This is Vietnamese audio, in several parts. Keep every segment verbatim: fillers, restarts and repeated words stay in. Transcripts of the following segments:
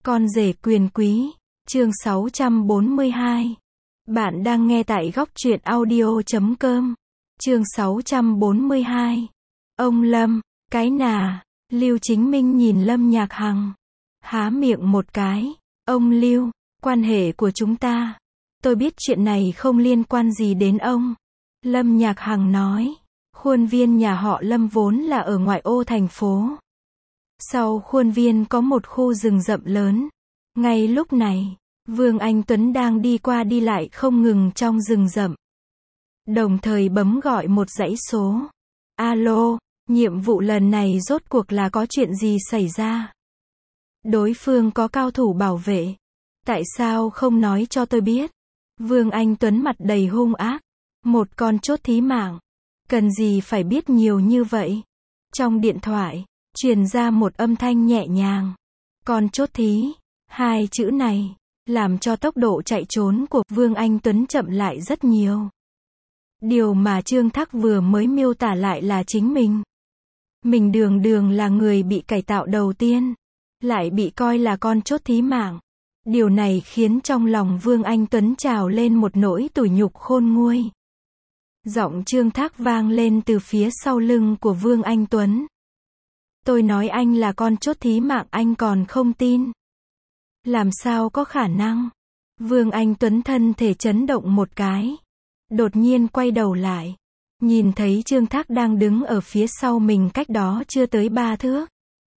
Con rể quyền quý, chương sáu trăm bốn mươi hai. Bạn đang nghe tại góc truyện audio chấm com. Chương sáu trăm bốn mươi hai. Ông Lâm, cái nà. Lưu Chính Minh nhìn Lâm Nhạc Hằng, há miệng một cái. Ông Lưu, quan hệ của chúng ta, tôi biết chuyện này không liên quan gì đến ông. Lâm Nhạc Hằng nói, khuôn viên nhà họ Lâm vốn là ở ngoại ô thành phố. Sau khuôn viên có một khu rừng rậm lớn. Ngay lúc này, Vương Anh Tuấn đang đi qua đi lại không ngừng trong rừng rậm. Đồng thời bấm gọi một dãy số. Alo, nhiệm vụ lần này rốt cuộc là có chuyện gì xảy ra? Đối phương có cao thủ bảo vệ. Tại sao không nói cho tôi biết? Vương Anh Tuấn mặt đầy hung ác. Một con chốt thí mạng. Cần gì phải biết nhiều như vậy? Trong điện thoại, truyền ra một âm thanh nhẹ nhàng. Con chốt thí. Hai chữ này, làm cho tốc độ chạy trốn của Vương Anh Tuấn chậm lại rất nhiều. Điều mà Trương Thác vừa mới miêu tả lại là chính mình. Mình đường đường là người bị cải tạo đầu tiên, lại bị coi là con chốt thí mạng. Điều này khiến trong lòng Vương Anh Tuấn trào lên một nỗi tủi nhục khôn nguôi. Giọng Trương Thác vang lên từ phía sau lưng của Vương Anh Tuấn. Tôi nói anh là con chốt thí mạng anh còn không tin. Làm sao có khả năng? Vương Anh Tuấn thân thể chấn động một cái. Đột nhiên quay đầu lại. Nhìn thấy Trương Thác đang đứng ở phía sau mình cách đó chưa tới ba thước.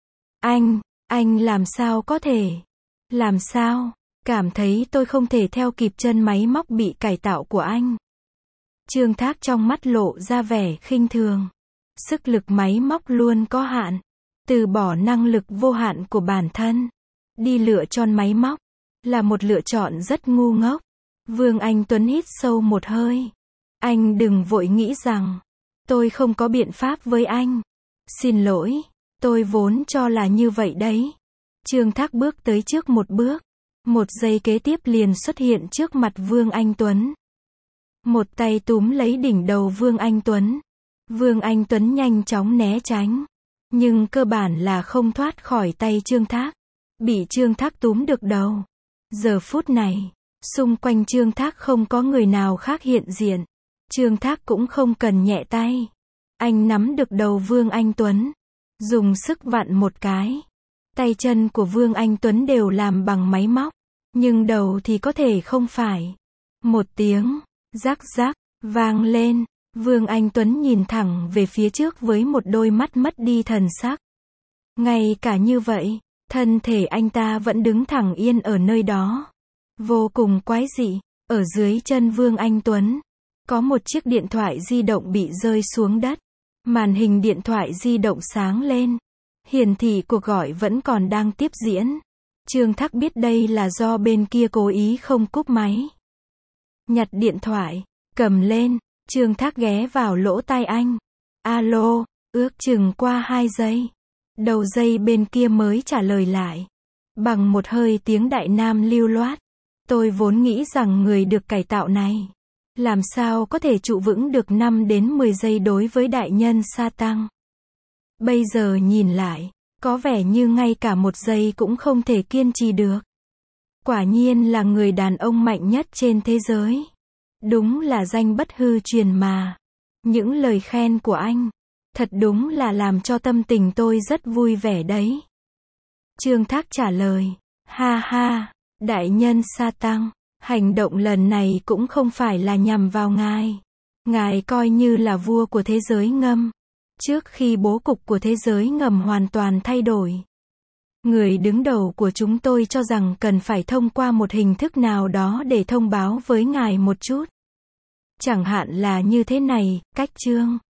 Anh, anh làm sao có thể? Làm sao? Cảm thấy tôi không thể theo kịp chân máy móc bị cải tạo của anh. Trương Thác trong mắt lộ ra vẻ khinh thường. Sức lực máy móc luôn có hạn. Từ bỏ năng lực vô hạn của bản thân. Đi lựa chọn máy móc, là một lựa chọn rất ngu ngốc. Vương Anh Tuấn hít sâu một hơi. Anh đừng vội nghĩ rằng, tôi không có biện pháp với anh. Xin lỗi, tôi vốn cho là như vậy đấy. Trương Thác bước tới trước một bước. Một giây kế tiếp liền xuất hiện trước mặt Vương Anh Tuấn. Một tay túm lấy đỉnh đầu Vương Anh Tuấn. Vương Anh Tuấn nhanh chóng né tránh. Nhưng cơ bản là không thoát khỏi tay Trương Thác. Bị Trương Thác túm được đầu. Giờ phút này, xung quanh Trương Thác không có người nào khác hiện diện. Trương Thác cũng không cần nhẹ tay. Anh nắm được đầu Vương Anh Tuấn. Dùng sức vặn một cái. Tay chân của Vương Anh Tuấn đều làm bằng máy móc. Nhưng đầu thì có thể không phải. Một tiếng, rắc rắc, vang lên. Vương Anh Tuấn nhìn thẳng về phía trước với một đôi mắt mất đi thần sắc. Ngay cả như vậy, thân thể anh ta vẫn đứng thẳng yên ở nơi đó. Vô cùng quái dị, ở dưới chân Vương Anh Tuấn, có một chiếc điện thoại di động bị rơi xuống đất. Màn hình điện thoại di động sáng lên. Hiển thị cuộc gọi vẫn còn đang tiếp diễn. Trương Thác biết đây là do bên kia cố ý không cúp máy. Nhặt điện thoại, cầm lên, Trương Thác ghé vào lỗ tai anh. Alo, ước chừng qua hai giây. Đầu dây bên kia mới trả lời lại. Bằng một hơi tiếng Đại Nam lưu loát. Tôi vốn nghĩ rằng người được cải tạo này, làm sao có thể trụ vững được năm đến mười giây đối với đại nhân sa tăng. Bây giờ nhìn lại, có vẻ như ngay cả một giây cũng không thể kiên trì được. Quả nhiên là người đàn ông mạnh nhất trên thế giới. Đúng là danh bất hư truyền mà. Những lời khen của anh, thật đúng là làm cho tâm tình tôi rất vui vẻ đấy. Trương Thác trả lời. Ha ha, đại nhân sa tăng, hành động lần này cũng không phải là nhằm vào ngài. Ngài coi như là vua của thế giới ngầm. Trước khi bố cục của thế giới ngầm hoàn toàn thay đổi, người đứng đầu của chúng tôi cho rằng cần phải thông qua một hình thức nào đó để thông báo với ngài một chút. Chẳng hạn là như thế này, cách chương.